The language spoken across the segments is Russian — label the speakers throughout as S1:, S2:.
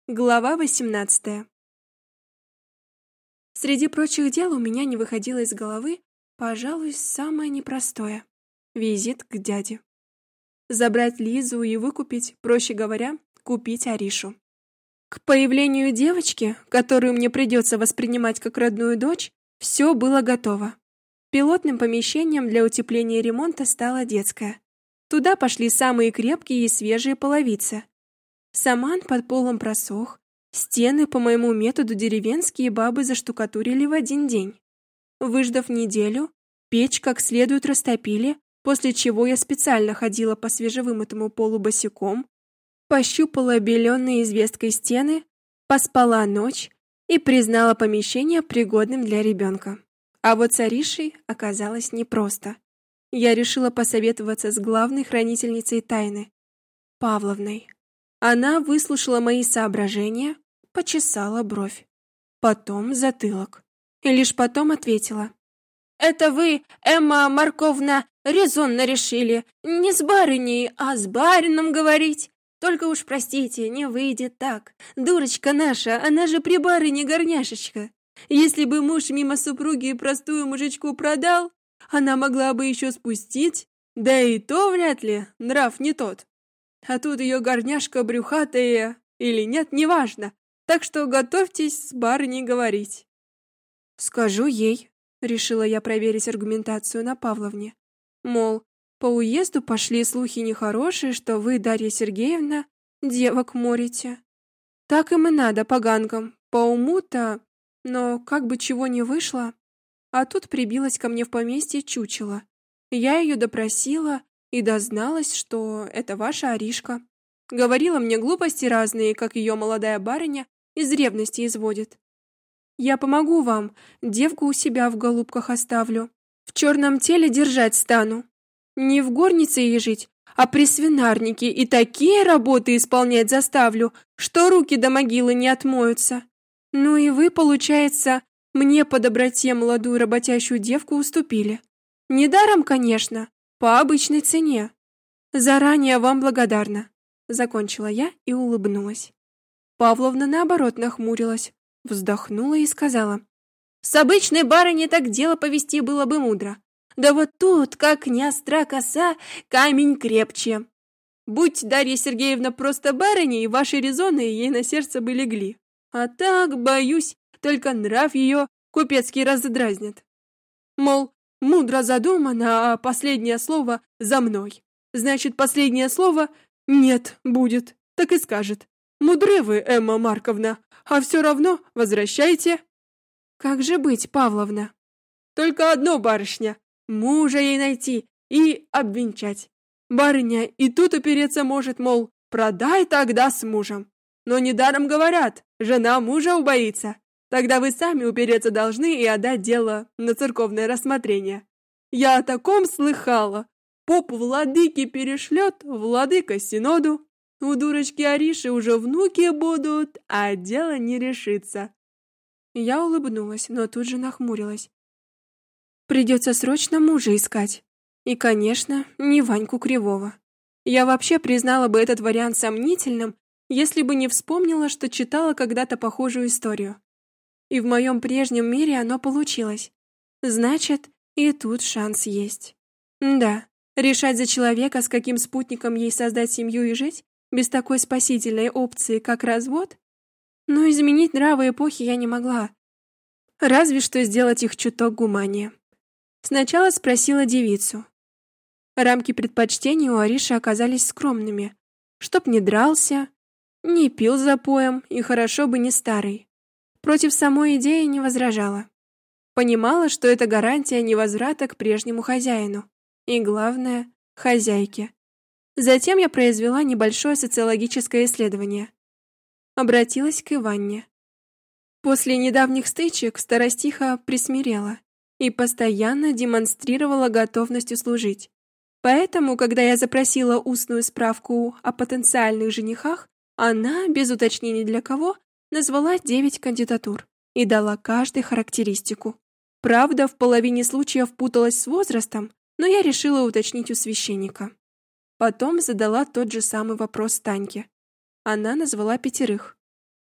S1: Глава 18. Среди прочих дел у меня не выходило из головы, пожалуй, самое непростое — визит к дяде. Забрать Лизу и выкупить, проще говоря, купить Аришу. К появлению девочки, которую мне придется воспринимать как родную дочь, все было готово. Пилотным помещением для утепления и ремонта стала детская. Туда пошли самые крепкие и свежие половицы. Саман под полом просох, стены по моему методу деревенские бабы заштукатурили в один день. Выждав неделю, печь как следует растопили, после чего я специально ходила по свежевымытому полу босиком, пощупала беленые известкой стены, поспала ночь и признала помещение пригодным для ребенка. А вот с Аришей оказалось непросто. Я решила посоветоваться с главной хранительницей тайны, Павловной. Она выслушала мои соображения, почесала бровь, потом затылок, и лишь потом ответила: «Это вы, Эмма Марковна, резонно решили не с барыней, а с барином говорить. Только уж простите, не выйдет так. Дурочка наша, она же при барыне горняшечка. Если бы муж мимо супруги простую мужичку продал, она могла бы еще спустить, да и то вряд ли, нрав не тот. А тут ее горняшка брюхатая или нет, неважно. Так что готовьтесь с барыней говорить». «Скажу ей», — решила я проверить аргументацию на Павловне. Мол, по уезду пошли слухи нехорошие, что вы, Дарья Сергеевна, девок морите. Так им и надо, поганкам, по уму-то, но как бы чего не вышло. А тут прибилась ко мне в поместье чучело. Я ее допросила и дозналась, что это ваша Аришка. Говорила мне глупости разные, как ее молодая барыня из ревности изводит. Я помогу вам, девку у себя в голубках оставлю. В черном теле держать стану. Не в горнице ей жить, а при свинарнике и такие работы исполнять заставлю, что руки до могилы не отмоются. Ну и вы, получается, мне по доброте молодую работящую девку уступили. Недаром, конечно, по обычной цене. Заранее вам благодарна, закончила я и улыбнулась. Павловна наоборот нахмурилась, вздохнула и сказала: с обычной барыней так дело повести было бы мудро. Да вот тут, как не остра коса, камень крепче. Будь Дарья Сергеевна просто барыней, ваши резоны ей на сердце бы легли. А так, боюсь, только нрав ее купецкий раздразнит. Мол, мудро задумано, а последнее слово за мной. Значит, последнее слово нет будет, так и скажет. Мудры вы, Эмма Марковна, а все равно возвращайте. Как же быть, Павловна? Только одно, барышня, мужа ей найти и обвенчать. Барыня и тут упереться может, мол, продай тогда с мужем. Но недаром говорят, жена мужа убоится. Тогда вы сами упереться должны и отдать дело на церковное рассмотрение. Я о таком слыхала. Поп владыке перешлет, владыка синоду. У дурочки Ариши уже внуки будут, а дело не решится. Я улыбнулась, но тут же нахмурилась. Придется срочно мужа искать. И, конечно, не Ваньку Кривого. Я вообще признала бы этот вариант сомнительным, если бы не вспомнила, что читала когда-то похожую историю. И в моем прежнем мире оно получилось. Значит, и тут шанс есть. Да, решать за человека, с каким спутником ей создать семью и жить, без такой спасительной опции, как развод? Но изменить нравы эпохи я не могла. Разве что сделать их чуток гуманнее. Сначала спросила девицу. Рамки предпочтений у Ариши оказались скромными. Чтоб не дрался, не пил запоем и хорошо бы не старый. Против самой идеи не возражала. Понимала, что это гарантия невозврата к прежнему хозяину. И главное, хозяйке. Затем я произвела небольшое социологическое исследование. Обратилась к Иванне. После недавних стычек старостиха присмирела и постоянно демонстрировала готовность услужить. Поэтому, когда я запросила устную справку о потенциальных женихах, она, без уточнений для кого, назвала 9 кандидатур и дала каждой характеристику. Правда, в половине случаев путалась с возрастом, но я решила уточнить у священника. Потом задала тот же самый вопрос Таньке. Она назвала 5.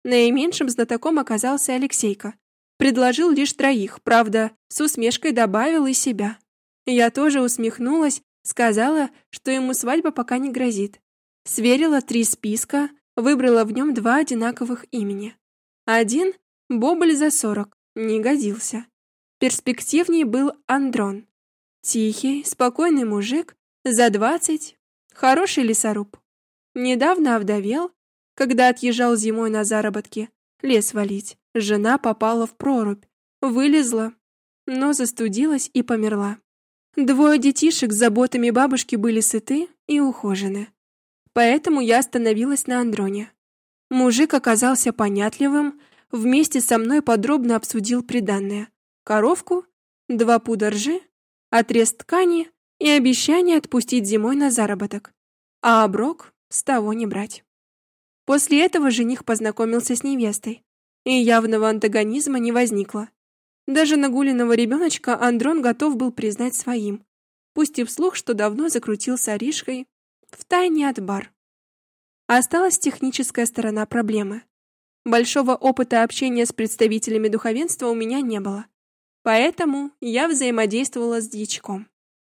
S1: Наименьшим знатоком оказался Алексейка. Предложил лишь 3, правда, с усмешкой добавил и себя. Я тоже усмехнулась, сказала, что ему свадьба пока не грозит. Сверила 3 списка, выбрала в нем 2 одинаковых имени. Один — бобыль за 40, не годился. Перспективней был Андрон. Тихий, спокойный мужик, за 20, хороший лесоруб. Недавно овдовел, когда отъезжал зимой на заработки, лес валить. Жена попала в прорубь, вылезла, но застудилась и померла. 2 детишек с заботами бабушки были сыты и ухожены. Поэтому я остановилась на Андроне. Мужик оказался понятливым, вместе со мной подробно обсудил приданное: коровку, 2 пуда ржи, отрез ткани и обещание отпустить зимой на заработок, а оброк с того не брать. После этого жених познакомился с невестой, и явного антагонизма не возникло. Даже нагуленного ребеночка Андрон готов был признать своим, пусть и вслух, что давно закрутил с Аришкой втайне от бар. Осталась техническая сторона проблемы. Большого опыта общения с представителями духовенства у меня не было, поэтому я взаимодействовала с дьячком.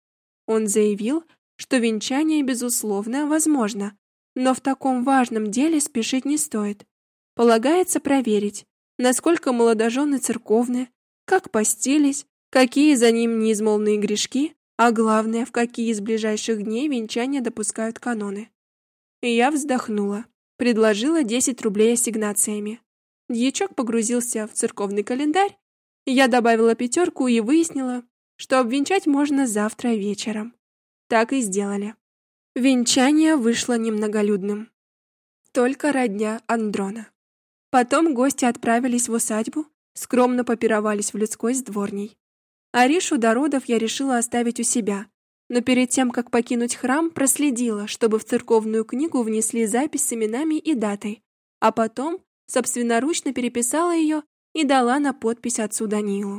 S1: Он заявил, что венчание, безусловно, возможно, но в таком важном деле спешить не стоит. Полагается проверить, насколько молодожены церковны, как постились, какие за ним неизмолвные грешки, а главное, в какие из ближайших дней венчания допускают каноны. И я вздохнула, предложила 10 рублей ассигнациями. Дьячок погрузился в церковный календарь, я добавила 5 и выяснила, что обвенчать можно завтра вечером. Так и сделали. Венчание вышло немноголюдным. Только родня Андрона. Потом гости отправились в усадьбу, скромно попировались в людской с дворней. Аришу до родов я решила оставить у себя, но перед тем, как покинуть храм, проследила, чтобы в церковную книгу внесли запись с именами и датой, а потом собственноручно переписала ее и дала на подпись отцу Даниилу.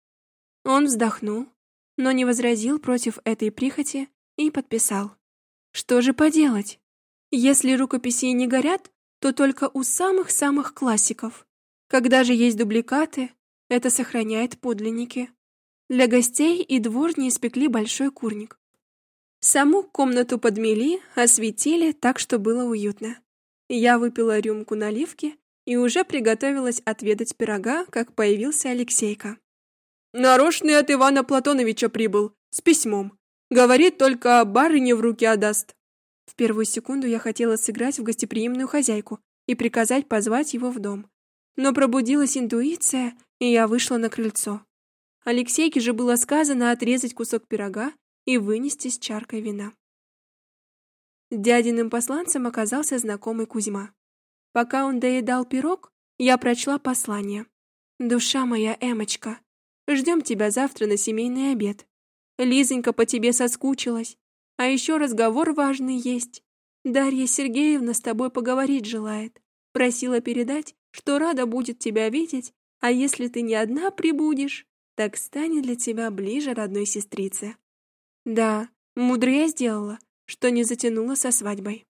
S1: Он вздохнул, но не возразил против этой прихоти и подписал. Что же поделать? Если рукописи не горят, то только у самых-самых классиков. Когда же есть дубликаты, это сохраняет подлинники. Для гостей и дворни испекли большой курник. Саму комнату подмели, осветили так, что было уютно. Я выпила рюмку наливки и уже приготовилась отведать пирога, как появился Алексейка. «Нарочный от Ивана Платоновича прибыл, с письмом. Говорит, только барыне в руки отдаст». В первую секунду я хотела сыграть в гостеприимную хозяйку и приказать позвать его в дом. Но пробудилась интуиция, и я вышла на крыльцо. Алексейке же было сказано отрезать кусок пирога и вынести с чаркой вина. Дядиным посланцем оказался знакомый Кузьма. Пока он доедал пирог, я прочла послание. «Душа моя, Эмочка, ждем тебя завтра на семейный обед. Лизонька по тебе соскучилась. А еще разговор важный есть. Дарья Сергеевна с тобой поговорить желает. Просила передать, что рада будет тебя видеть, а если ты не одна прибудешь, так станет для тебя ближе родной сестрице». Да, мудро я сделала, что не затянула со свадьбой.